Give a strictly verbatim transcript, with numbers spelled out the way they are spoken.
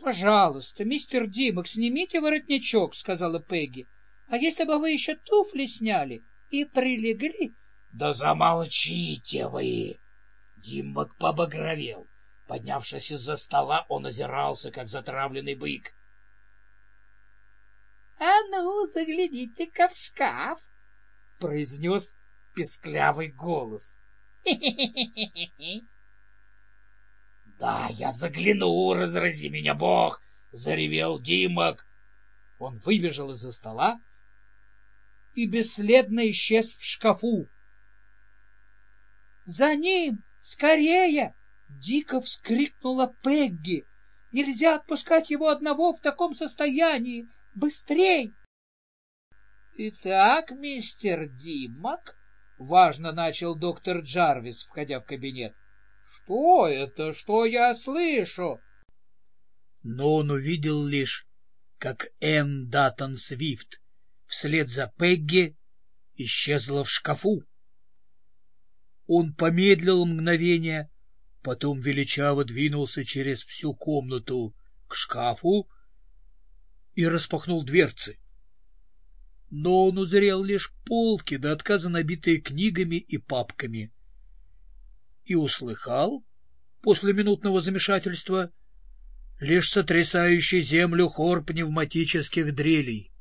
Пожалуйста, мистер Димок, снимите воротничок, — сказала Пегги. — А если бы вы еще туфли сняли и прилегли... — Да замолчите вы! Димок побагровел. Поднявшись из-за стола, он озирался, как затравленный бык. — А ну, заглядите-ка в шкаф! — произнес песклявый голос. — Да, я загляну, разрази меня Бог! — заревел Димок. Он выбежал из-за стола и бесследно исчез в шкафу. — За ним! Скорее! — дико вскрикнула Пегги. — Нельзя отпускать его одного в таком состоянии! Быстрей! — Итак, мистер Димок, — важно начал доктор Джарвис, входя в кабинет, — что это, что я слышу? Но он увидел лишь, как Энн Даттон Свифт вслед за Пегги исчезла в шкафу. Он помедлил мгновение, потом величаво двинулся через всю комнату к шкафу и распахнул дверцы. Но он узрел лишь полки, до отказа набитые книгами и папками, и услыхал, после минутного замешательства, лишь сотрясающий землю хор пневматических дрелей.